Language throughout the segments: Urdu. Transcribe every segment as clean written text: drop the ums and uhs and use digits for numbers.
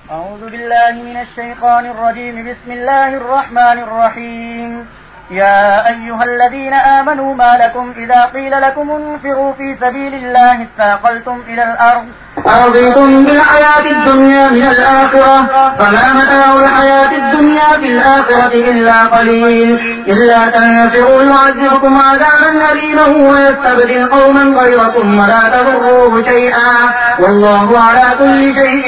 أعوذ بالله من الشيطان الرجيم. بسم الله الرحمن الرحيم. يا أيها الذين آمنوا ما لكم إذا قيل لكم انفروا في سبيل الله اثاقلتم إلى الأرض أرضيتم بالحياة الدنيا من الآخرة فما متاع الحياة الدنيا في الآخرة إلا قليل إلا تنفروا يعذبكم عذابا أليما ويستبدل قوما غيركم ولا تضروه شيئا والله على كل شيء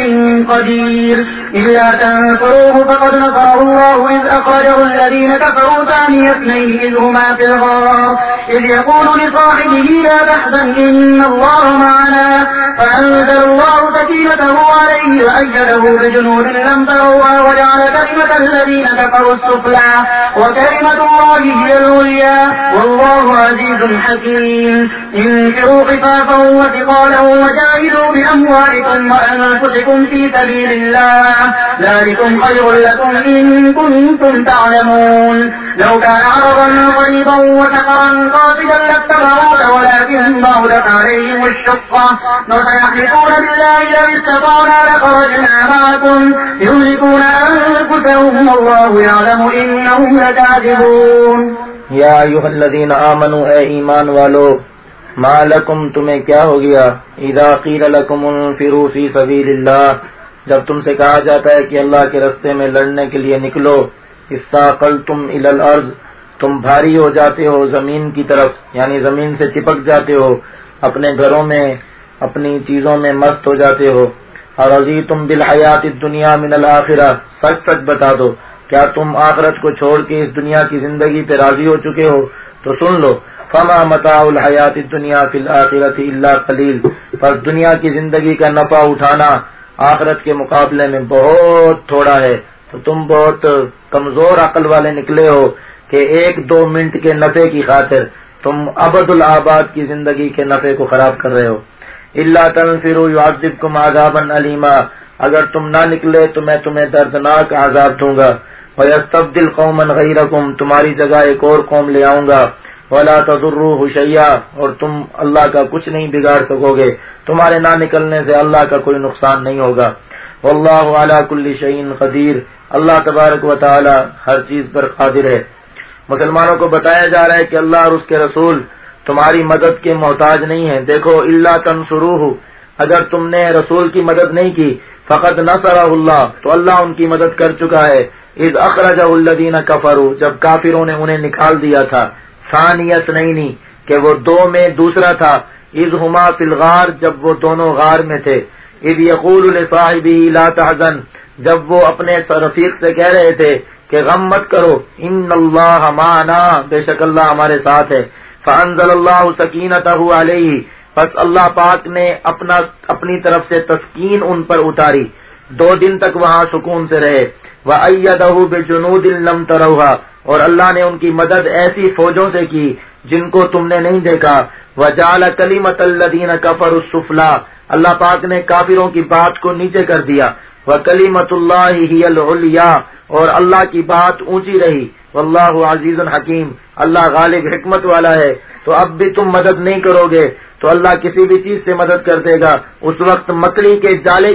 قدير إلا تنفروه فقد نصره الله إذ أخرجه الذين كفروا ثاني اثنين إذ هما في الغار إذ يقول لصاحبه لا تحزن إن الله معنا فأنزل الله سكينته عليه وأيده بجنود لم تروها وجعل كلمة الذين كفروا السفلى وكلمة الله هي العليا والله عزيز حكيم. انفروا خفافا وثقالا وجاهدوا بأموالكم وأنفسكم في سبيل الله ذلكم خير لكم إن كنتم تعلمون. لو كان عرضا قريبا وسفرا قاصدا لاتبعوك ولكن بعدت عليهم الشقة وسيحلفون بالله لو استطعنا لخرجنا معكم يهلكون أنفسهم والله يعلم إنهم لكاذبون. یا ایھا الذین آمنوا اے ایمان والو ما لکم تمہیں کیا ہو گیا اذا قیل لکم انفروا فی سبیل اللہ جب تم سے کہا جاتا ہے کہ اللہ کے راستے میں لڑنے کے لیے نکلو استاقلتم الی الارض تم بھاری ہو جاتے ہو زمین کی طرف یعنی زمین سے چپک جاتے ہو اپنے گھروں میں اپنی چیزوں میں مست ہو جاتے ہو. ارضیتم بالحیات الدنیا من الآخرہ سچ سچ بتا دو کیا تم آخرت کو چھوڑ کے اس دنیا کی زندگی پہ راضی ہو چکے ہو تو سن لو فما متاع الحیات الدنیا فی الآخرۃ الا قلیل پس دنیا کی زندگی کا نفع اٹھانا آخرت کے مقابلے میں بہت تھوڑا ہے. تو تم بہت کمزور عقل والے نکلے ہو کہ 1-2 منٹ کے نفع کی خاطر تم ابد الآباد کی زندگی کے نفع کو خراب کر رہے ہو. الا تنفروا يعذبكم عذابا الیما اگر تم نہ نکلے تو میں تمہیں دردناک عذاب دوں گا. وَيَسْتَبْدِلْ قَوْمًا غَيْرَكُمْ تمہاری جگہ ایک اور قوم لے آؤں گا. وَلَا تَضُرُّوهُ شَيْئًا اور تم اللہ کا کچھ نہیں بگاڑ سکو گے تمہارے نہ نکلنے سے اللہ کا کوئی نقصان نہیں ہوگا. وَاللَّهُ عَلَى كُلِّ شَيْءٍ قَدِيرٌ اللہ تبارک و تعالی ہر چیز پر قادر ہے. مسلمانوں کو بتایا جا رہا ہے کہ اللہ اور اس کے رسول تمہاری مدد کے محتاج نہیں ہیں. دیکھو الا تنصروه اگر تم نے رسول کی مدد نہیں کی فقد نصرہ اللہ تو اللہ ان کی مدد کر چکا ہے. اذ اخرجہ الذین کفروا جب کافروں نے انہیں نکال دیا تھا. ثانی اثنین کہ وہ 2 میں دوسرا تھا. اذ ہما فی الغار جب وہ دونوں غار میں تھے. اذ یقول لصاحبہ لا تحزن جب وہ اپنے رفیق سے کہہ رہے تھے کہ غم مت کرو ان اللہ معنا بے شک اللہ ہمارے ساتھ ہے. فانزل اللہ سکینتہ علیہ پس اللہ پاک نے اپنی طرف سے تسکین ان پر اتاری 2 دن تک وہاں سکون سے رہے. وَأَيَّدَهُ بِجُنُودٍ لَمْ تَرَوْهَا اور اللہ نے ان کی مدد ایسی فوجوں سے کی جن کو تم نے نہیں دیکھا. وَجَعَلَ كَلِمَةَ الَّذِينَ كَفَرُوا السُّفْلَىٰ اللہ پاک نے کافروں کی بات کو نیچے کر دیا. وَكَلِمَةُ اللَّهِ هِيَ الْعُلْيَا اور اللہ کی بات اونچی رہی. واللہ عزیز حکیم اللہ غالب حکمت والا ہے. تو اب بھی تم مدد نہیں کرو گے تو اللہ کسی بھی چیز سے مدد کر دے گا. اس وقت مکڑی کے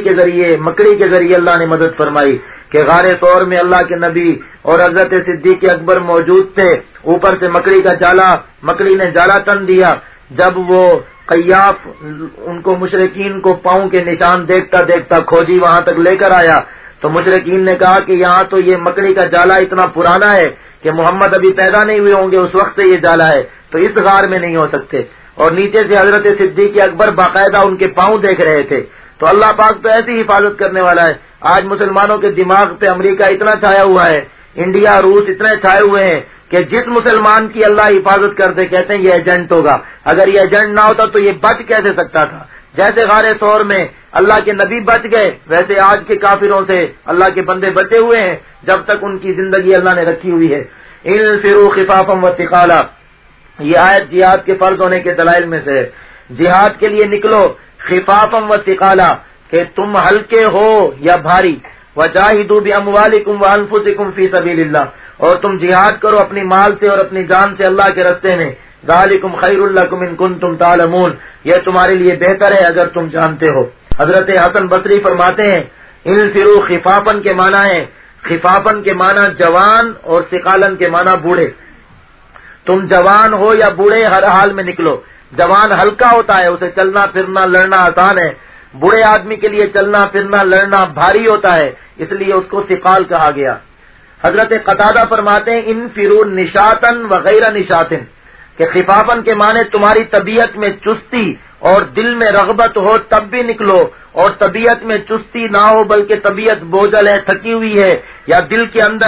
ذریعے اللہ نے مدد فرمائی کہ غار ثور میں اللہ کے نبی اور حضرت صدیق اکبر موجود تھے. اوپر سے مکڑی نے جالا تن دیا. جب وہ قیاف ان کو مشرکین کو پاؤں کے نشان دیکھتا دیکھتا کھوجی وہاں تک لے کر آیا تو مشرکین نے کہا کہ یہاں تو یہ مکڑی کا جالا اتنا پرانا ہے کہ محمد ابھی پیدا نہیں ہوئے ہوں گے اس وقت سے یہ جالا ہے تو اس غار میں نہیں ہو سکتے. اور نیچے سے حضرت صدیق اکبر باقاعدہ ان کے پاؤں دیکھ رہے تھے. تو اللہ پاک تو ایسی حفاظت کرنے والا ہے. آج مسلمانوں کے دماغ پہ امریکہ اتنا چھایا ہوا ہے انڈیا روس اتنے چھائے ہوئے ہیں کہ جس مسلمان کی اللہ حفاظت کر دے کہتے ہیں یہ ایجنٹ ہوگا. اگر یہ ایجنٹ نہ ہوتا تو یہ بچ کیسے سکتا تھا. جیسے غار ثور میں اللہ کے نبی بچ گئے ویسے آج کے کافروں سے اللہ کے بندے بچے ہوئے ہیں جب تک ان کی زندگی اللہ نے رکھی ہوئی ہے. انفروا خفافا وثقالا یہ آیت جہاد کے فرض ہونے کے دلائل میں سے ہے. جہاد کے لیے نکلو خفافا وثقالا کہ تم ہلکے ہو یا بھاری. وجاہدوا باموالکم وانفسکم فی سبیل اللہ اور تم جہاد کرو اپنی مال سے اور اپنی جان سے اللہ کے راستے میں. ذالکم خیر لکم ان کنتم تعلمون یہ تمہارے لیے بہتر ہے اگر تم جانتے ہو. حضرت حسن بصری فرماتے ہیں انفروا خفافن کے معنی ہے، خفافن کے معنی جوان اور ثقالن کے معنی بوڑھے. تم جوان ہو یا بوڑھے ہر حال میں نکلو. جوان ہلکا ہوتا ہے، اسے چلنا پھرنا لڑنا آسان ہے. بوڑھے آدمی کے لیے چلنا پھرنا لڑنا بھاری ہوتا ہے، اس لیے اس کو ثقال کہا گیا. حضرت قتادہ فرماتے ہیں انفروا نشاطن وغیر نشاطن، کہ خفافن کے معنی تمہاری طبیعت میں چستی اور دل میں رغبت ہو تب بھی نکلو، اور طبیعت میں چستی نہ ہو بلکہ طبیعت بوجھل ہے، تھکی ہوئی ہے، یا دل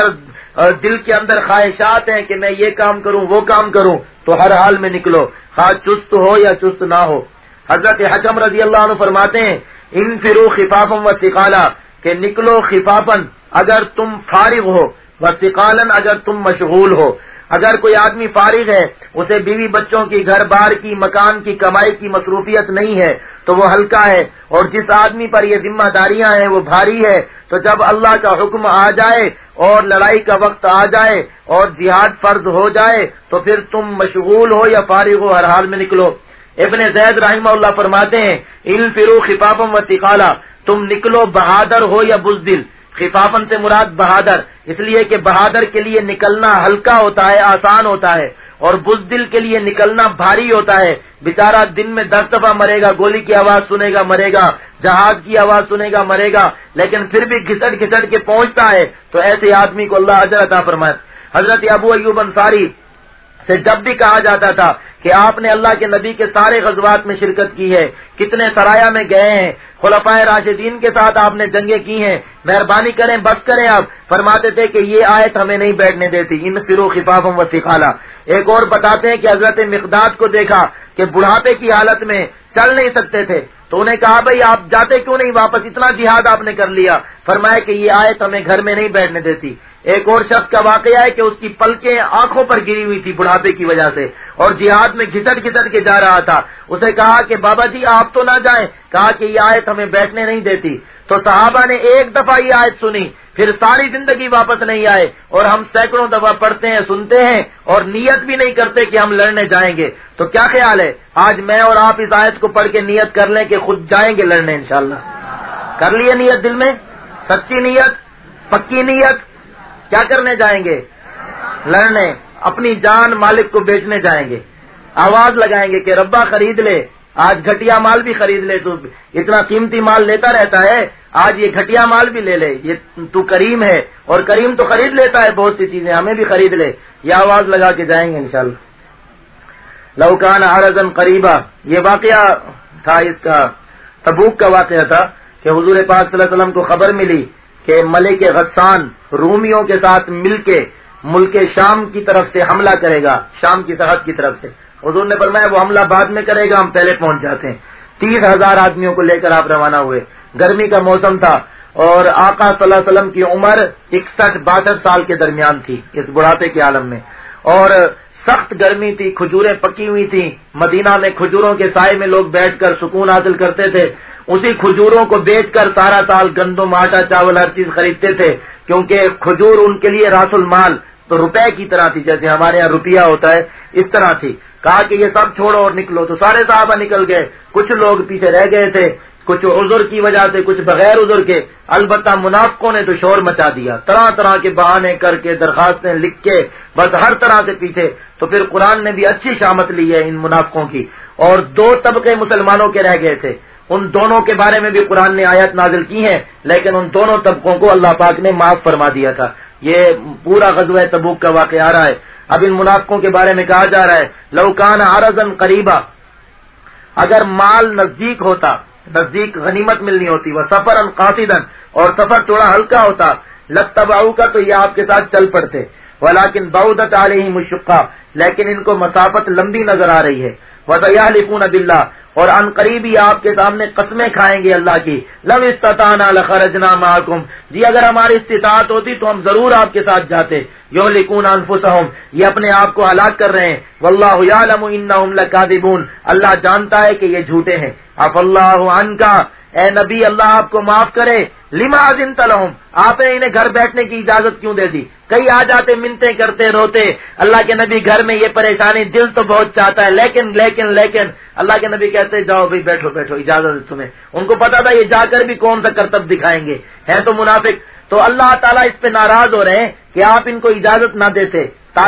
کے اندر خواہشات ہیں کہ میں یہ کام کروں وہ کام کروں، تو ہر حال میں نکلو، خواہ چست ہو یا چست نہ ہو. حضرت حکم رضی اللہ عنہ فرماتے ہیں انفروا خفافا و ثقالا، کہ نکلو خفافن اگر تم فارغ ہو، و ثقالن اگر تم مشغول ہو. اگر کوئی آدمی فارغ ہے، اسے بیوی بچوں کی، گھر بار کی، مکان کی، کمائی کی مصروفیت نہیں ہے تو وہ ہلکا ہے، اور جس آدمی پر یہ ذمہ داریاں ہیں وہ بھاری ہے. تو جب اللہ کا حکم آ جائے اور لڑائی کا وقت آ جائے اور جہاد فرض ہو جائے تو پھر تم مشغول ہو یا فارغ ہو ہر حال میں نکلو. ابن زید رحمہ اللہ فرماتے ہیں انفروا خفافا و ثقالا، تم نکلو بہادر ہو یا بزدل. خفافن سے مراد بہادر، اس لیے کہ بہادر کے لیے نکلنا ہلکا ہوتا ہے، آسان ہوتا ہے، اور بزدل کے لیے نکلنا بھاری ہوتا ہے. بیچارہ دن میں 10 دفعہ مرے گا، گولی کی آواز سنے گا مرے گا، جہاز کی آواز سنے گا مرے گا، لیکن پھر بھی گھسٹ گھسٹ کے پہنچتا ہے. تو ایسے آدمی کو اللہ اجر عطا فرمائے. حضرت ابو ایوب انصاری سے جب بھی کہا جاتا تھا کہ آپ نے اللہ کے نبی کے سارے غزوات میں شرکت کی ہے، کتنے سرایا میں گئے ہیں، خلفائے راشدین کے ساتھ آپ نے جنگیں کی ہیں، مہربانی کریں بس کریں آپ، فرماتے تھے کہ یہ آیت ہمیں نہیں بیٹھنے دیتی انفروا خفافا و ثقالا. ایک اور بتاتے ہیں کہ حضرت مقداد کو دیکھا کہ بڑھاپے کی حالت میں چل نہیں سکتے تھے، تو انہیں کہا بھائی آپ جاتے کیوں نہیں واپس، اتنا جہاد آپ نے کر لیا. فرمایا کہ یہ آیت ہمیں گھر میں نہیں بیٹھنے دیتی. ایک اور شخص کا واقعہ ہے کہ اس کی پلکیں آنکھوں پر گری ہوئی تھی بڑھاپے کی وجہ سے، اور جہاد میں گھسٹ گھسٹ کے جا رہا تھا. اسے کہا کہ بابا جی آپ تو نہ جائیں، کہا کہ یہ آیت ہمیں بیٹھنے نہیں دیتی. تو صحابہ نے ایک دفعہ یہ آیت سنی، پھر ساری زندگی واپس نہیں آئے، اور ہم سینکڑوں دفعہ پڑھتے ہیں سنتے ہیں اور نیت بھی نہیں کرتے کہ ہم لڑنے جائیں گے. تو کیا خیال ہے آج میں اور آپ اس آیت کو پڑھ کے نیت کر لیں کہ خود جائیں گے لڑنے انشاءاللہ؟ کر لیے نیت دل میں، سچی نیت، پکی نیت، کیا کرنے جائیں گے؟ لڑنے. اپنی جان مالک کو بیچنے جائیں گے، آواز لگائیں گے کہ ربا خرید لے، آج گھٹیا مال بھی خرید لے، تو اتنا قیمتی مال لیتا رہتا ہے، آج یہ گھٹیا مال بھی لے لے، یہ تو کریم ہے، اور کریم تو خرید لیتا ہے بہت سی چیزیں، ہمیں بھی خرید لے. یہ آواز لگا کے جائیں گے انشاءاللہ. لو کان عرضا قریبا، یہ واقعہ تھا، اس کا تبوک کا واقعہ تھا کہ حضور پاک صلی اللہ علیہ وسلم کو خبر ملی کہ ملک غسان رومیوں کے ساتھ مل کے ملک شام کی طرف سے حملہ کرے گا، شام کی سرحد کی طرف سے. حضور نے فرمایا وہ حملہ بعد میں کرے گا، ہم پہلے پہنچ جاتے ہیں. 30,000 آدمیوں کو لے کر آپ روانہ ہوئے. گرمی کا موسم تھا اور آقا صلی اللہ علیہ وسلم کی عمر 61-62 سال کے درمیان تھی اس بڑھاپے کے عالم میں، اور سخت گرمی تھی، کھجوریں پکی ہوئی تھیں. مدینہ میں کھجوروں کے سائے میں لوگ بیٹھ کر سکون حاصل کرتے تھے. اسی کھجوروں کو بیچ کر سارا سال گندم، آٹا، چاول ہر چیز خریدتے تھے، کیونکہ کھجور ان کے لیے راس المال، تو روپے کی طرح تھی، جیسے ہمارے یہاں روپیہ ہوتا ہے اس طرح تھی. کہا کہ یہ سب چھوڑو اور نکلو. تو سارے صحابہ نکل گئے، کچھ لوگ پیچھے رہ گئے تھے، کچھ عذر کی وجہ سے، کچھ بغیر عذر کے. البتہ منافقوں نے تو شور مچا دیا، طرح طرح کے بہانے کر کے، درخواستیں لکھ کے، بس ہر طرح سے پیچھے. تو پھر قرآن نے بھی اچھی شامت لی ہے ان منافقوں کی. اور 2 طبقے مسلمانوں کے رہ گئے تھے، ان دونوں کے بارے میں بھی قرآن نے آیت نازل کی ہیں، لیکن ان دونوں طبقوں کو اللہ پاک نے معاف فرما دیا تھا. یہ پورا غزوہ تبوک کا واقعہ آ رہا ہے. اب ان منافقوں کے بارے میں کہا جا رہا ہے لو کان عرضا قریبا، اگر مال نزدیک ہوتا، نزدیک غنیمت ملنی ہوتی، وہ سفرا قاصدا، اور سفر تھوڑا ہلکا ہوتا، لتبعوک، تو یہ آپ کے ساتھ چل پڑتے، ولکن بعدت علیہم الشقہ، لیکن ان کو مسافت لمبی نظر آ رہی ہے. وسیحلفون باللہ، اور ان قریب ہی آپ کے سامنے قسمیں کھائیں گے اللہ کی، لو استطعنا لخرجنا معکم، جی اگر ہماری استطاعت ہوتی تو ہم ضرور آپ کے ساتھ جاتے. یہلکون انفسہم، یہ اپنے آپ کو ہلاک کر رہے ہیں. واللہ یعلم انہم لکاذبون، اللہ جانتا ہے کہ یہ جھوٹے ہیں. عفا اللہ عنک، اے نبی اللہ آپ کو معاف کرے، لما اذنت لهم، آپ نے انہیں گھر بیٹھنے کی اجازت کیوں دے دی؟ کئی آ جاتے منتیں کرتے روتے، اللہ کے نبی گھر میں یہ پریشانی، دل تو بہت چاہتا ہے لیکن لیکن لیکن اللہ کے نبی کہتے جاؤ بھائی بیٹھو بیٹھو، اجازت ہے تمہیں۔ ان کو پتا تھا یہ جا کر بھی کون سا کرتب دکھائیں گے، ہیں تو منافق۔ تو اللہ تعالیٰ اس پہ ناراض ہو رہے ہیں کہ آپ ان کو اجازت نہ دیتے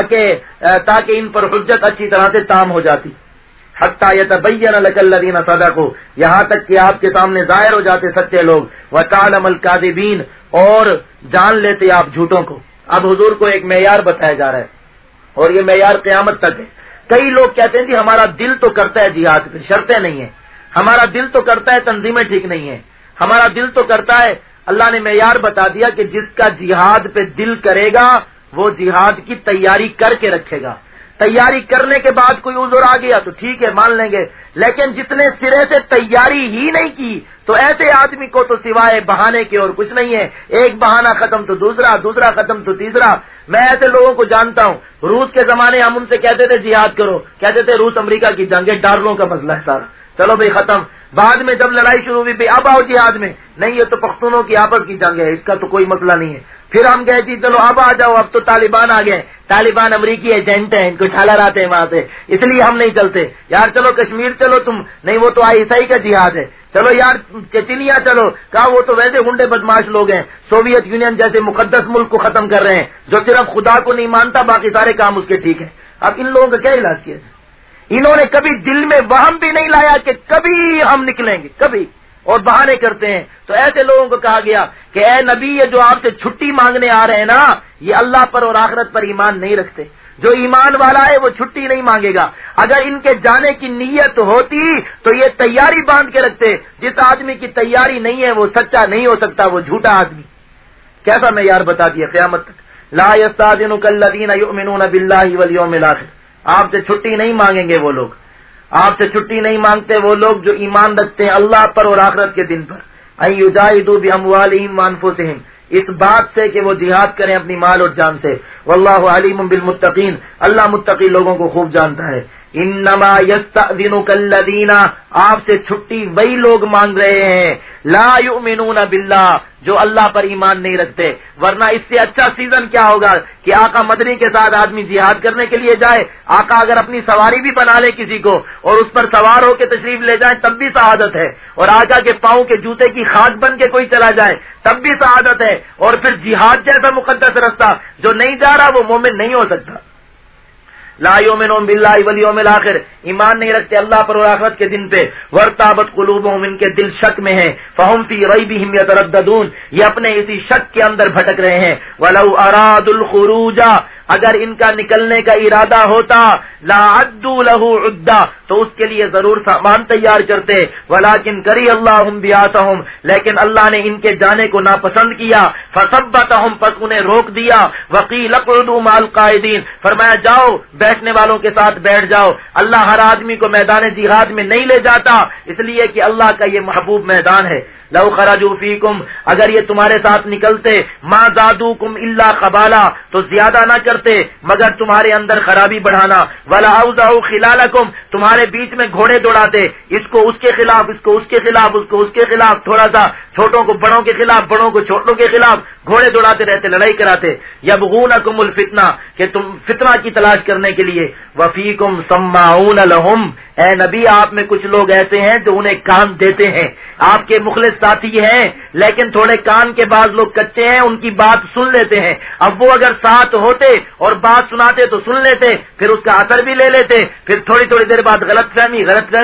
تاکہ ان پر حجت اچھی طرح سے تام ہو جاتی۔ حتی یتبین لک الذین صدقوا، یہاں تک کہ آپ کے سامنے ظاہر ہو جاتے سچے لوگ، وتعلم الکاذبین، اور جان لیتے آپ جھوٹوں کو۔ اب حضور کو ایک معیار بتایا جا رہا ہے اور یہ معیار قیامت تک ہے۔ کئی لوگ کہتے ہیں جی ہمارا دل تو کرتا ہے جہاد پہ، شرطیں نہیں ہیں، ہمارا دل تو کرتا ہے تنظیمیں ٹھیک نہیں ہیں، ہمارا دل تو کرتا ہے۔ اللہ نے معیار بتا دیا کہ جس کا جہاد پہ دل کرے گا وہ جہاد کی تیاری کر کے رکھے گا، تیاری کرنے کے بعد کوئی عذر آ گیا تو ٹھیک ہے مان لیں گے، لیکن جس نے سرے سے تیاری ہی نہیں کی تو ایسے آدمی کو تو سوائے بہانے کے اور کچھ نہیں ہے، ایک بہانہ ختم تو دوسرا، دوسرا ختم تو تیسرا۔ میں ایسے لوگوں کو جانتا ہوں، روس کے زمانے ہم ان سے کہتے تھے جہاد کرو، کہتے تھے روس امریکہ کی جنگ ہے، ڈالروں کا مسئلہ ہے سارا، چلو بھائی ختم۔ بعد میں جب لڑائی شروع ہوئی بھائی اب آؤ جہاد میں، نہیں یہ تو پختونوں کی آپس کی جنگ ہے، اس کا تو کوئی مسئلہ نہیں ہے۔ پھر ہم گئے جی چلو اب آ جاؤ، اب تو طالبان آ گئے، طالبان امریکی ایجنٹ ہیں، ان کو ٹھالا رہتے ہیں وہاں سے، اس لیے ہم نہیں چلتے۔ یار چلو کشمیر چلو تم، نہیں وہ تو عیسائی کا جہاد ہے، چلو یار چچنیا چلو، کہا وہ تو ویسے گنڈے بدماش لوگ ہیں، سوویت یونین جیسے مقدس ملک کو ختم کر رہے ہیں جو صرف خدا کو نہیں مانتا، باقی سارے کام اس کے ٹھیک ہیں۔ اب ان لوگوں کا کیا علاج کیا؟ انہوں نے کبھی دل میں وہم بھی نہیں لایا کہ کبھی ہم نکلیں گے، کبھی، اور بہانے کرتے ہیں۔ تو ایسے لوگوں کو کہا گیا کہ اے نبی یہ جو آپ سے چھٹی مانگنے آ رہے ہیں نا، یہ اللہ پر اور آخرت پر ایمان نہیں رکھتے، جو ایمان والا ہے وہ چھٹی نہیں مانگے گا۔ اگر ان کے جانے کی نیت ہوتی تو یہ تیاری باندھ کے رکھتے، جس آدمی کی تیاری نہیں ہے وہ سچا نہیں ہو سکتا، وہ جھوٹا آدمی۔ کیسا معیار بتا دیا قیامت تک، لا یستاذنک الذین یؤمنون باللہ والیوم الآخر، آپ سے چھٹی نہیں مانگیں گے وہ لوگ، آپ سے چھٹی نہیں مانگتے وہ لوگ جو ایمان رکھتے ہیں اللہ پر اور آخرت کے دن پر، ان یجاہدوا باموالہم وانفسہم، اس بات سے کہ وہ جہاد کریں اپنی مال اور جان سے، واللہ علیم بالمتقین، اللہ متقی لوگوں کو خوب جانتا ہے۔ انما یستأذنک الذین، آپ سے چھٹی وہی لوگ مانگ رہے ہیں لا یؤمنون باللہ، جو اللہ پر ایمان نہیں رکھتے، ورنہ اس سے اچھا سیزن کیا ہوگا کہ آقا مدنی کے ساتھ آدمی جہاد کرنے کے لیے جائے، آقا اگر اپنی سواری بھی بنا لے کسی کو اور اس پر سوار ہو کے تشریف لے جائیں تب بھی سعادت ہے، اور آقا کے پاؤں کے جوتے کی خاک بن کے کوئی چلا جائے تب بھی سعادت ہے، اور پھر جہاد جیسا مقدس رستہ جو نہیں جا رہا وہ مومن نہیں ہو سکتا۔ لا یؤمنون باللہ والیوم الآخر، ایمان نہیں رکھتے اللہ پر اور آخرت کے دن پہ، وارتابت قلوبہم، ان کے دل شک میں ہیں، فہم فی ریبہم یترددون، یہ اپنے اسی شک کے اندر بھٹک رہے ہیں۔ ولو ارادوا الخروج، اگر ان کا نکلنے کا ارادہ ہوتا، لا عدوا لہ عدہ، تو اس کے لیے ضرور سامان تیار کرتے، ولکن کری اللہ بعاثہم، لیکن اللہ نے ان کے جانے کو ناپسند کیا، فثبتہم، پس انہیں روک دیا، وقیل اقعدوا مع القاعدین، فرمایا جاؤ بیٹھنے والوں کے ساتھ بیٹھ جاؤ۔ اللہ ہر آدمی کو میدان جہاد میں نہیں لے جاتا، اس لیے کہ اللہ کا یہ محبوب میدان ہے۔ لو خرجوا فیکم، اگر یہ تمہارے ساتھ نکلتے، ما زادوکم الا خبالا، تو زیادہ نہ کرتے مگر تمہارے اندر خرابی بڑھانا، ولا اوضعوا خلالکم، تمہارے بیچ میں گھوڑے دوڑاتے، اس کو اس کے خلاف، اس کو اس کے خلاف، اس کو اس کے خلاف، تھوڑا سا چھوٹوں کو بڑوں کے خلاف، بڑوں کو چھوٹوں کے خلاف گھوڑے دوڑاتے رہتے، لڑائی کراتے۔ یبغونکم الفتنہ، کہ تم فتنہ کی تلاش کرنے کے لیے، وفیکم سماعون لہم، اے نبی آپ میں کچھ لوگ ایسے ہیں جو انہیں کان دیتے ہیں، آپ کے مخلص ساتھی ہیں لیکن تھوڑے کان کے بعض لوگ کچے ہیں، ان کی بات سن لیتے ہیں۔ اب وہ اگر ساتھ ہوتے اور بات سناتے تو سن لیتے، پھر اس کا اثر بھی لے لیتے، پھر تھوڑی تھوڑی دیر بعد غلط فہمی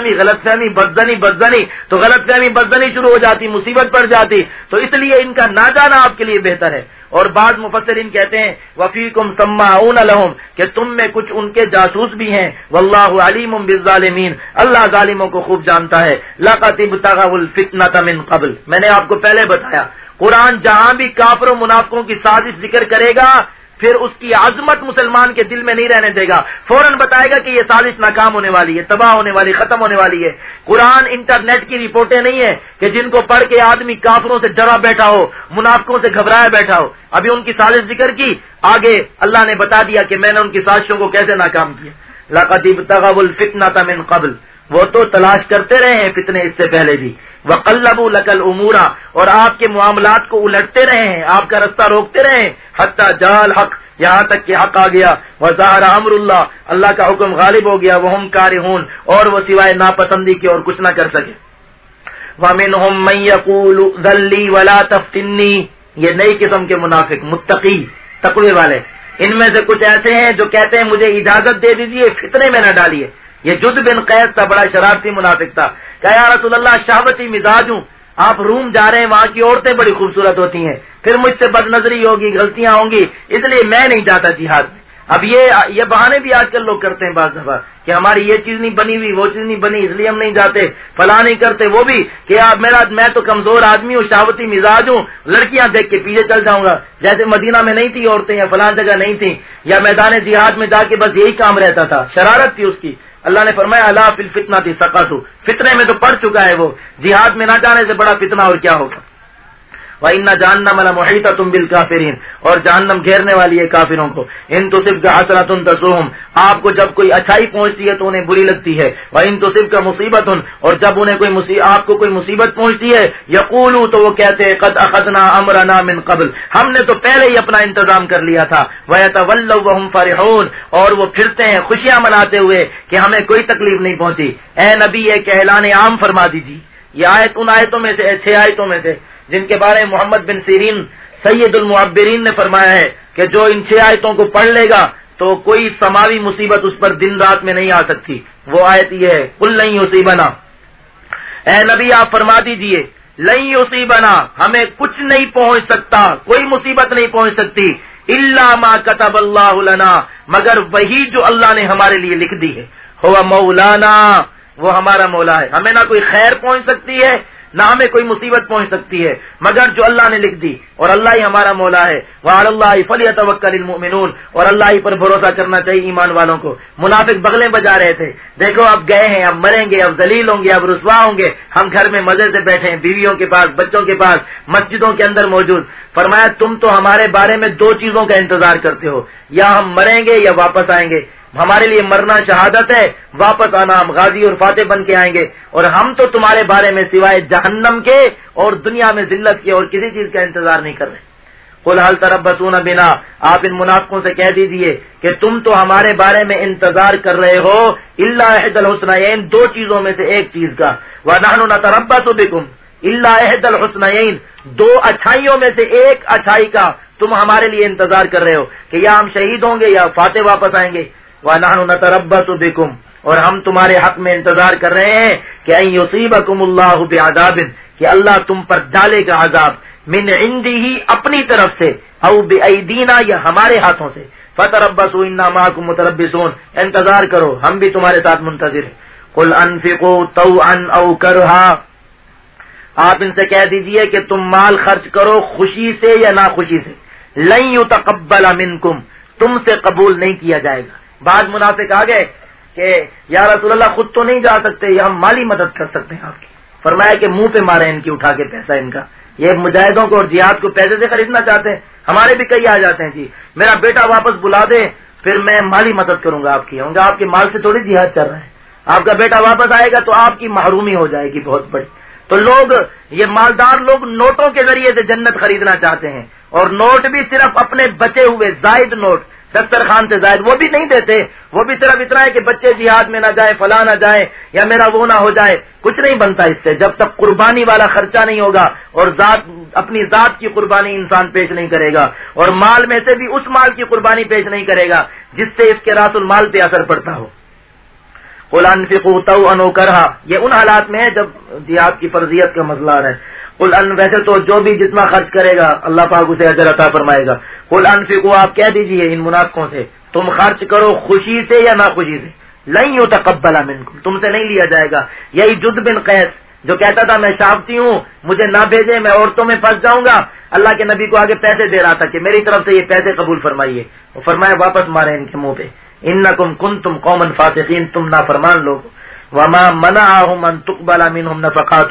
بدزنی، تو غلط فہمی بدزنی شروع ہو جاتی، مصیبت پڑ جاتی، تو اس لیے ان کا نہ جانا آپ کے لیے بہتر ہے۔ اور بعض مفسرین کہتے ہیں وفیکم سماعون لہم، کہ تم میں کچھ ان کے جاسوس بھی ہیں، واللہ علیم بالظالمین، اللہ ظالموں کو خوب جانتا ہے۔ لقد ابتغوا الفتنة من قبل، میں نے آپ کو پہلے بتایا قرآن جہاں بھی کافر و منافقوں کی سازش ذکر کرے گا پھر اس کی عظمت مسلمان کے دل میں نہیں رہنے دے گا، فوراً بتائے گا کہ یہ سازش ناکام ہونے والی ہے، تباہ ہونے والی، ختم ہونے والی ہے۔ قرآن انٹرنیٹ کی رپورٹیں نہیں ہے کہ جن کو پڑھ کے آدمی کافروں سے ڈرا بیٹھا ہو، منافقوں سے گھبرایا بیٹھا ہو۔ ابھی ان کی سازش ذکر کی، آگے اللہ نے بتا دیا کہ میں نے ان کی سازشوں کو کیسے ناکام کیا۔ لقد ابتغوا الفتنة من قبل، وہ تو تلاش کرتے رہے ہیں فتنے اس سے پہلے بھی، وَقَلَّبُوا لَكَ الْأُمُورَ، اور آپ کے معاملات کو الٹتے رہے ہیں، آپ کا رستہ روکتے رہے ہیں، حَتَّى جَاءَ الْحَقُّ، یہاں تک کہ حق آ گیا، وَظَهَرَ أَمْرُ اللَّهِ، اللہ کا حکم غالب ہو گیا، وَهُمْ كَارِهُونَ، اور وہ سوائے ناپسندی کے اور کچھ نہ کر سکے۔ وَمِنْهُمْ مَنْ يَقُولُ ذَلِّي وَلَا تَفْتِنِّي، یہ نئی قسم کے منافق، متقی، تقوی والے، ان میں سے کچھ ایسے ہیں جو کہتے ہیں مجھے اجازت دے دیجیے، فتنے میں نہ ڈالیے۔ یہ جد بن قیس تھا، بڑا شرارتی منافق تھا، کہ یا رسول اللہ شہوتی مزاج ہوں، آپ روم جا رہے ہیں، وہاں کی عورتیں بڑی خوبصورت ہوتی ہیں، پھر مجھ سے بد نظری ہوگی، غلطیاں ہوں گی، اس لیے میں نہیں جاتا جہاد میں۔ اب یہ بہانے بھی آج کل لوگ کرتے ہیں بعض دفعہ، کہ ہماری یہ چیز نہیں بنی ہوئی، وہ چیز نہیں بنی، اس لیے ہم نہیں جاتے، فلاں نہیں کرتے، وہ بھی کہ میں تو کمزور آدمی ہوں، شہوتی مزاج ہوں، لڑکیاں دیکھ کے پیچھے چل جاؤں گا، جیسے مدینہ میں نہیں تھی عورتیں، یا فلاں جگہ نہیں تھی، یا میدان جہاد میں جا کے بس یہی کام رہتا تھا، شرارت تھی اس کی۔ اللہ نے فرمایا الا فی الفتنۃ سقطوا، فتنے میں تو پڑ چکا ہے وہ، جہاد میں نہ جانے سے بڑا فتنہ اور کیا ہوگا۔ وَإِنَّ جَهَنَّمَ لَمُحِيطَةٌ بِالْكَافِرِينَ، اور جہنم گھیرنے والی ہے کافروں کو۔ إِن تُصِبْكَ حَسَنَةٌ تَسُؤْهُمْ، آپ کو جب کوئی اچھائی پہنچتی ہے تو انہیں بری لگتی ہے، وَإِن تُصِبْكَ مُصِيبَةٌ، اور جب انہیں آپ کو کوئی مصیبت پہنچتی ہے، يَقُولُوا، تو وہ کہتے ہیں قَدْ أَخَذْنَا أَمْرَنَا مِنْ قَبْلُ، ہم نے تو پہلے ہی اپنا انتظام کر لیا تھا، وَيَتَوَلَّوْا وَهُمْ فَرِحُونَ، اور وہ پھرتے ہیں خوشیاں مناتے ہوئے کہ ہمیں کوئی تکلیف نہیں پہنچی۔ اے نبی ایک اعلان عام فرما دیجیے، یہ آیت ان آیتوں میں سے 6 آیتوں میں سے جن کے بارے میں محمد بن سیرین سید المعبرین نے فرمایا ہے کہ جو ان 6 آیتوں کو پڑھ لے گا تو کوئی سماوی مصیبت اس پر دن رات میں نہیں آ سکتی۔ وہ آیت یہ ہے قل لن یصیبنا، اے نبی آپ فرما دیجئے لن یصیبنا، ہمیں کچھ نہیں پہنچ سکتا، کوئی مصیبت نہیں پہنچ سکتی، الا ما كتب اللہ لنا، مگر وہی جو اللہ نے ہمارے لیے لکھ دی ہے، هو مولانا، وہ ہمارا مولا ہے، ہمیں نہ کوئی خیر پہنچ سکتی ہے نہ ہمیں کوئی مصیبت پہنچ سکتی ہے مگر جو اللہ نے لکھ دی، اور اللہ ہی ہمارا مولا ہے۔ وعلی اللہ فلیتوکل المؤمنون، اور اللہ ہی پر بھروسہ کرنا چاہیے ایمان والوں کو۔ منافق بغلیں بجا رہے تھے، دیکھو اب گئے ہیں، اب مریں گے، اب ذلیل ہوں گے، اب رسوا ہوں گے، ہم گھر میں مزے سے بیٹھے ہیں، بیویوں کے پاس، بچوں کے پاس، مسجدوں کے اندر موجود۔ فرمایا تم تو ہمارے بارے میں 2 چیزوں کا انتظار کرتے ہو، یا ہم مریں گے یا واپس آئیں گے، ہمارے لیے مرنا شہادت ہے، واپس آنا ہم غازی اور فاتح بن کے آئیں گے، اور ہم تو تمہارے بارے میں سوائے جہنم کے اور دنیا میں ذلت کے اور کسی چیز کا انتظار نہیں کر رہے۔ قل هل تربصون بنا، آپ ان منافقوں سے کہہ دیجئے کہ تم تو ہمارے بارے میں انتظار کر رہے ہو الا احد الحسنیین، 2 چیزوں میں سے ایک چیز کا، ونحن نتربص بكم الا احد الحسنیین، 2 اچھائیوں میں سے ایک اچھائی کا تم ہمارے لیے انتظار کر رہے ہو کہ یا ہم شہید ہوں گے یا فاتح واپس آئیں گے۔ وَنَحْنُ نَتَرَبَّصُ بِكُمْ، اور ہم تمہارے حق میں انتظار کر رہے ہیں کہ أَن يُصِيبَكُمُ اللَّهُ بِعَذَابٍ، کہ اللہ تم پر ڈالے گا عذاب، من عندہ، اپنی طرف سے، او بِأَيْدِينَا، یا ہمارے ہاتھوں سے، فَتَرَبَّصُوا إِنَّا مَعَكُمْ مُتَرَبِّصُونَ، انتظار کرو ہم بھی تمہارے ساتھ منتظر ہیں۔ قُلْ أَنفِقُوا طَوْعًا أَوْ كَرْهًا، آپ ان سے کہہ دیجئے کہ تم مال خرچ کرو خوشی سے یا ناخوشی سے، لن يُتَقَبَّلَ مِنكُم، تم سے قبول نہیں کیا جائے گا۔ بعض منافق آ گئے کہ یا رسول اللہ خود تو نہیں جا سکتے، یا ہم مالی مدد کر سکتے ہیں آپ کی۔ فرمایا کہ منہ پہ مارے ان کی اٹھا کے پیسہ ان کا، یہ مجاہدوں کو اور جہاد کو پیسے سے خریدنا چاہتے ہیں۔ ہمارے بھی کئی آ جاتے ہیں جی میرا بیٹا واپس بلا دے پھر میں مالی مدد کروں گا آپ کی، ہوں گا آپ کے مال سے تھوڑی جہاد چل رہا ہے، آپ کا بیٹا واپس آئے گا تو آپ کی محرومی ہو جائے گی بہت بڑی۔ تو لوگ، یہ مالدار لوگ نوٹوں کے ذریعے سے جنت خریدنا چاہتے ہیں، اور نوٹ بھی صرف اپنے بچے ہوئے زائد نوٹ، دسترخوان سے زائد، وہ بھی نہیں دیتے، وہ بھی صرف اتنا ہے کہ بچے جہاد میں نہ جائیں، فلاں نہ جائیں، یا میرا وہ نہ ہو جائے، کچھ نہیں بنتا اس سے جب تک قربانی والا خرچہ نہیں ہوگا، اور اپنی ذات کی قربانی انسان پیش نہیں کرے گا، اور مال میں سے بھی اس مال کی قربانی پیش نہیں کرے گا جس سے اس کے راس المال پہ اثر پڑتا ہو۔ قُلْ أَنفِقُوا طَوْعًا أَوْ كَرْهًا، یہ ان حالات میں ہے جب جہاد کی فرضیت کا مسئلہ آ رہا ہے۔ ویسے تو جو بھی جتنا خرچ کرے گا اللہ پاک اسے اجر عطا فرمائے گا۔ قُلْ أَنفِقُوا، آپ کہہ دیجئے ان منافقوں سے تم خرچ کرو خوشی سے یا ناخوشی سے، لن يتقبل منکم، تم سے نہیں لیا جائے گا۔ یہی جد بن قیس جو کہتا تھا میں شافتی ہوں، مجھے نہ بھیجے، میں عورتوں میں پھنس جاؤں گا، اللہ کے نبی کو آگے پیسے دے رہا تھا کہ میری طرف سے یہ پیسے قبول فرمائیے، وہ فرمایا واپس مارے ان کے منہ پہ، انکم کنتم قوما فاسقین، تم نافرمان لوگ۔ وما منعهم ان تقبل منهم نفقاتهم،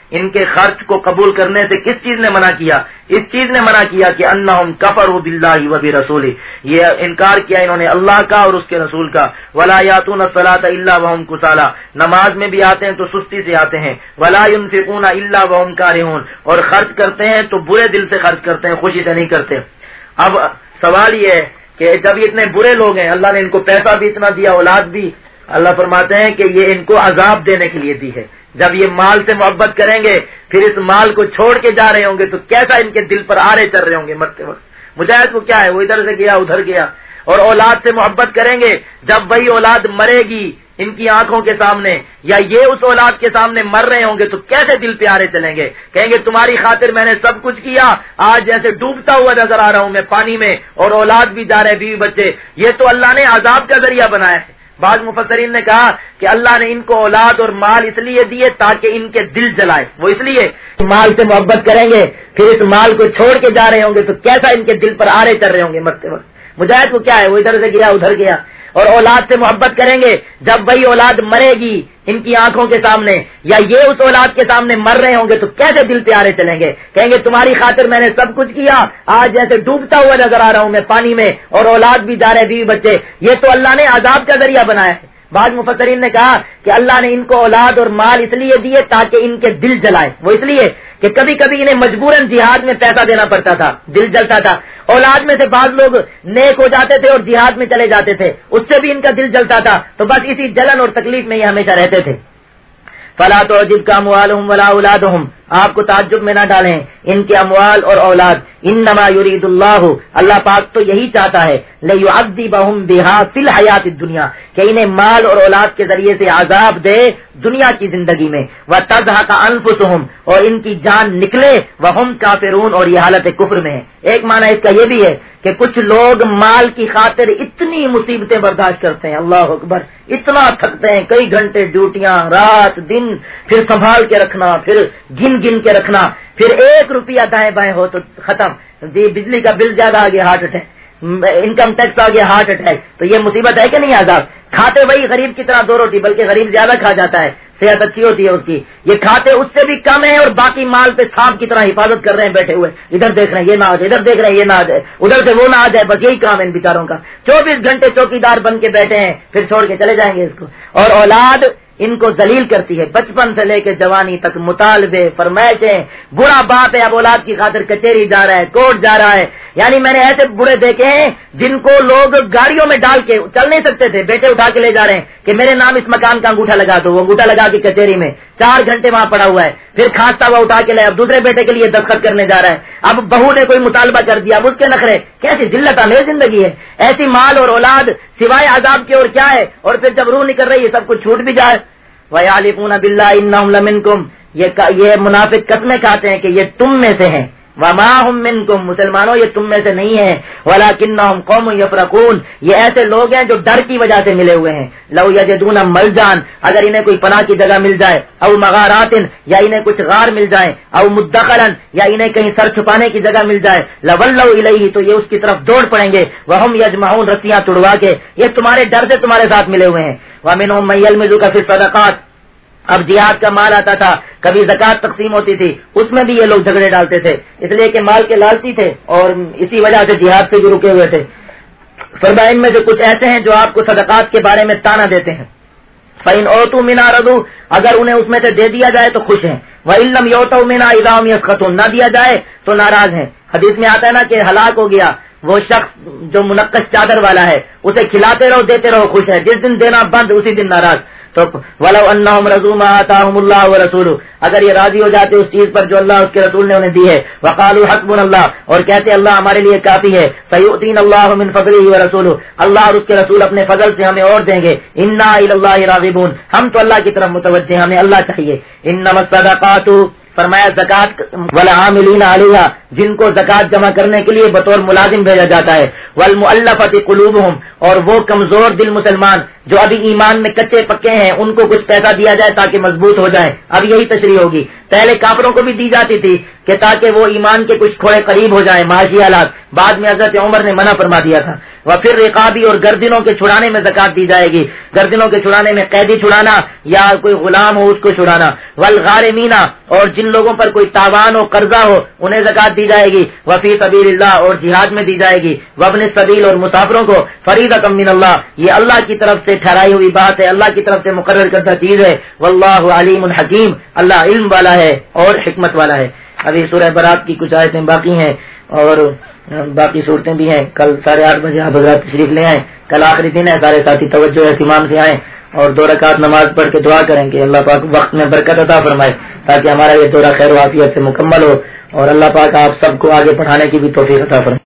ان کے خرچ کو قبول کرنے سے کس چیز نے منع کیا؟ اس چیز نے منع کیا کہ انہم کفروا باللہ و برسولہ، یہ انکار کیا انہوں نے اللہ کا اور اس کے رسول کا۔ ولا یاتون الصلاۃ الا وهم کسالى، نماز میں بھی آتے ہیں تو سستی سے آتے ہیں۔ ولا ينفقون الا وهم کارہون، اور خرچ کرتے ہیں تو برے دل سے خرچ کرتے ہیں، خوشی سے نہیں کرتے۔ اب سوال یہ ہے کہ جب یہ اتنے برے لوگ ہیں، اللہ نے ان کو پیسہ بھی اتنا دیا، اولاد بھی، اللہ فرماتے ہیں کہ یہ ان کو عذاب دینے کے لیے دی ہے۔ جب یہ مال سے محبت کریں گے پھر اس مال کو چھوڑ کے جا رہے ہوں گے تو کیسا ان کے دل پر آرے چل رہے ہوں گے مرتے وقت۔ مجاہد کو کیا ہے، وہ ادھر سے گیا ادھر گیا۔ اور اولاد سے محبت کریں گے، جب وہی اولاد مرے گی ان کی آنکھوں کے سامنے یا یہ اس اولاد کے سامنے مر رہے ہوں گے تو کیسے دل پہ آرے چلیں گے؟ کہیں گے تمہاری خاطر میں نے سب کچھ کیا، آج جیسے ڈوبتا ہوا نظر آ رہا ہوں میں پانی میں، اور اولاد بھی جا رہے، بیوی بچے۔ یہ تو اللہ نے عذاب کا ذریعہ بنایا ہے۔ بعض مفسرین نے کہا کہ اللہ نے ان کو اولاد اور مال اس لیے دیے تاکہ ان کے دل جلائے، وہ اس لیے مال سے محبت کریں گے پھر اس مال کو چھوڑ کے جا رہے ہوں گے تو کیسا ان کے دل پر آرے چل رہے ہوں گے مرتے وقت۔ مجاہد کو کیا ہے، وہ ادھر سے گیا ادھر گیا۔ اور اولاد سے محبت کریں گے، جب وہی اولاد مرے گی ان کی آنکھوں کے سامنے یا یہ اس اولاد کے سامنے مر رہے ہوں گے تو کیسے دل پہ آرے چلیں گے؟ کہیں گے تمہاری خاطر میں نے سب کچھ کیا، آج جیسے ڈوبتا ہوا نظر آ رہا ہوں میں پانی میں، اور اولاد بھی جا رہے، بیوی بچے۔ یہ تو اللہ نے عذاب کا ذریعہ بنایا ہے۔ بعض مفسرین نے کہا کہ اللہ نے ان کو اولاد اور مال اس لیے دیے تاکہ ان کے دل جلائے، وہ اس لیے کہ کبھی کبھی انہیں مجبوراً جہاد میں پیسہ دینا پڑتا تھا، دل جلتا تھا۔ اولاد میں سے بعض لوگ نیک ہو جاتے تھے اور جہاد میں چلے جاتے تھے، اس سے بھی ان کا دل جلتا تھا، تو بس اسی جلن اور تکلیف میں یہ ہمیشہ رہتے تھے۔ فلا تعجبک اموالهم ولا اولادهم، آپ کو تعجب میں نہ ڈالیں ان کے اموال اور اولاد۔ انما یرید اللہ، اللہ پاک تو یہی چاہتا ہے، لیعذبهم بها فی الحیات الدنیا، کہ انہیں مال اور اولاد کے ذریعے سے عذاب دے دنیا کی زندگی میں، وتزهق انفسهم، اور ان کی جان نکلے، وهم کافرون، اور یہ حالت کفر میں ہے۔ ایک معنی اس کا یہ بھی ہے کہ کچھ لوگ مال کی خاطر اتنی مصیبتیں برداشت کرتے ہیں، اللہ اکبر، اتنا تھکتے ہیں، کئی گھنٹے ڈیوٹیاں، رات دن، پھر سنبھال کے رکھنا، پھر گن کے رکھنا، پھر 1 روپیہ دائیں بائیں ہو تو ختم، بجلی کا بل زیادہ آ گیا ہارٹ اٹیک، انکم ٹیکس آ گیا ہارٹ اٹیک، تو یہ مصیبت ہے کہ نہیں عذاب؟ کھاتے وہی غریب کی طرح 2 روٹی، بلکہ غریب زیادہ کھا جاتا ہے، صحت اچھی ہوتی ہے اس کی، یہ کھاتے اس سے بھی کم ہے اور باقی مال پہ سانپ کی طرح حفاظت کر رہے ہیں بیٹھے ہوئے، ادھر دیکھ رہے ہیں یہ نہ آ جائے، ادھر دیکھ رہے ہیں یہ نہ آ جائے، ادھر سے وہ نہ آ جائے، بس یہی کام ہے ان بیچاروں کا، 24 گھنٹے چوکیدار بن کے بیٹھے ہیں، پھر چھوڑ کے چلے جائیں گے اس کو۔ اور اولاد ان کو ذلیل کرتی ہے، بچپن سے لے کے جوانی تک مطالبے، فرمائشیں، برا باپ ہے، اب اولاد کی خاطر کچہری جا رہا ہے، کورٹ جا رہا ہے۔ یعنی میں نے ایسے برے دیکھے ہیں جن کو لوگ گاڑیوں میں ڈال کے، چل نہیں سکتے تھے، بیٹے اٹھا کے لے جا رہے ہیں کہ میرے نام اس مکان کا انگوٹھا لگا دو، وہ انگوٹھا لگا کے کچہری میں 4 گھنٹے وہاں پڑا ہوا ہے، پھر کھانستا ہوا اٹھا کے لے، اب دوسرے بیٹے کے لیے دستخط کرنے جا رہا ہے، اب بہو نے کوئی مطالبہ کر دیا، اب اس کے نخرے، کیسی ذلت آمیز زندگی ہے۔ ایسی مال اور اولاد سوائے عذاب کے اور کیا ہے؟ اور پھر جب روح نکل رہی ہے سب کچھ چھوٹ بھی جائے۔ وَيَعْلِفُونَ بِاللَّهِ إِنَّهُمْ لَمِنْكُمْ، یہ منافق قسمیں کھاتے ہیں کہ یہ تم میں سے ہیں، وَمَا هُمْ مِنْكُمْ، مسلمانوں یہ تم میں سے نہیں ہیں، وَلَكِنَّهُمْ قَوْمٌ يَفْرَقُونَ، یہ ایسے لوگ ہیں جو ڈر کی وجہ سے ملے ہوئے ہیں۔ لَوْ يَجِدُونَ مَلْجَأً، اگر انہیں کوئی پناہ کی جگہ مل جائے، او مغارات، یا انہیں کچھ غار مل جائے، او مدخلا، یا انہیں کہیں سر چھپانے کی جگہ مل جائے، لَوَلَّوْا إِلَيْهِ، تو یہ اس کی طرف دوڑ پڑیں گے، وَهُمْ يَجْمَعُونَ، رسیاں توڑوا کے، یہ تمہارے ڈر سے تمہارے ساتھ ملے ہوئے ہیں۔ وَمِنْهُمْ مَن يَلْمِزُكَ فِي الصَّدَقَاتِ، اب جہاد کا مال آتا تھا، کبھی زکوٰۃ تقسیم ہوتی تھی، اس میں بھی یہ لوگ جھگڑے ڈالتے تھے، اس لیے کہ مال کے لالچی تھے اور اسی وجہ سے جہاد سے بھی رکے ہوئے تھے۔ فرمایا ان میں سے کچھ ایسے ہیں جو آپ کو صدقات کے بارے میں تانا دیتے ہیں، فَإِنْ أُوتُوا مِنْهَا رَضُوا، اگر انہیں اس میں سے دے دیا جائے تو خوش ہیں، وَإِنْ لَمْ يُؤْتَوْا مِنْهَا إِذَا هُمْ يَسْخَطُونَ، نہ دیا جائے تو ناراض ہیں۔ حدیث میں آتا ہے نا کہ ہلاک ہو گیا وہ شخص جو منقش چادر والا ہے، اسے کھلاتے رہو دیتے رہو خوش ہے، جس دن دینا بند اسی دن ناراض۔ تو وَلَوْ أَنَّهُمْ رَضُوا مَا آتَاهُمُ اللَّهُ وَرَسُولُهُ، اگر یہ راضی ہو جاتے اس چیز پر جو اللہ اس کے رسول نے انہیں دی ہے، وَقَالُوا حَسْبُنَا اللَّهُ، اور کہتے اللہ ہمارے لیے کافی ہے، سَيُؤْتِينَ اللَّهُ مِنْ فَضْلِهِ وَرَسُولُهُ، اللہ اور اس کے رسول اپنے فضل سے ہمیں اور دیں گے، إِنَّا إِلَى اللَّهِ رَاغِبُونَ، ہم تو اللہ کی طرف متوجہ ہیں، ہمیں اللہ چاہیے۔ إِنَّمَا الصَّدَقَاتُ، فرمایا زکات، والعاملین علیہا، جن کو زکات جمع کرنے کے لیے بطور ملازم بھیجا جاتا ہے، والمؤلفۃ قلوبہم، اور وہ کمزور دل مسلمان جو ابھی ایمان میں کچے پکے ہیں، ان کو کچھ پیسہ دیا جائے تاکہ مضبوط ہو جائیں، اب یہی تشریح ہوگی۔ پہلے کافروں کو بھی دی جاتی تھی کہ تاکہ وہ ایمان کے کچھ تھوڑے قریب ہو جائیں معاشی حالات، بعد میں حضرت عمر نے منع فرما دیا تھا۔ وپھر رقابی اور گردنوں کے چھڑانے میں زکات دی جائے گی، گردنوں کے چھڑانے میں قیدی چھڑانا یا کوئی غلام ہو اس کو چھڑانا، والغارمین اور جن لوگوں پر کوئی تاوان ہو قرضہ ہو انہیں زکات دی جائے گی، وفی سبیل اللہ اور جہاد میں دی جائے گی، وابن السبیل اور مسافروں کو فریضۃ من اللہ، یہ اللہ کی طرف سے ٹھہرائی ہوئی بات ہے، اللہ کی طرف سے مقرر کردہ چیز ہے، واللہ علیم حکیم، اللہ علم والا ہے اور حکمت والا ہے۔ ابھی سورہ برات کی کچھ آیتیں باقی ہیں اور باقی صورتیں بھی ہیں، کل 8:30 بجے آپ حضرات تشریف لے آئیں، کل آخری دن ہے، سارے ساتھی توجہ اہتمام سے آئیں اور 2 رکعت نماز پڑھ کے دعا کریں کہ اللہ پاک وقت میں برکت عطا فرمائے تاکہ ہمارا یہ دورہ خیر و عافیت سے مکمل ہو، اور اللہ پاک آپ سب کو آگے پڑھانے کی بھی توفیق عطا فرمائے۔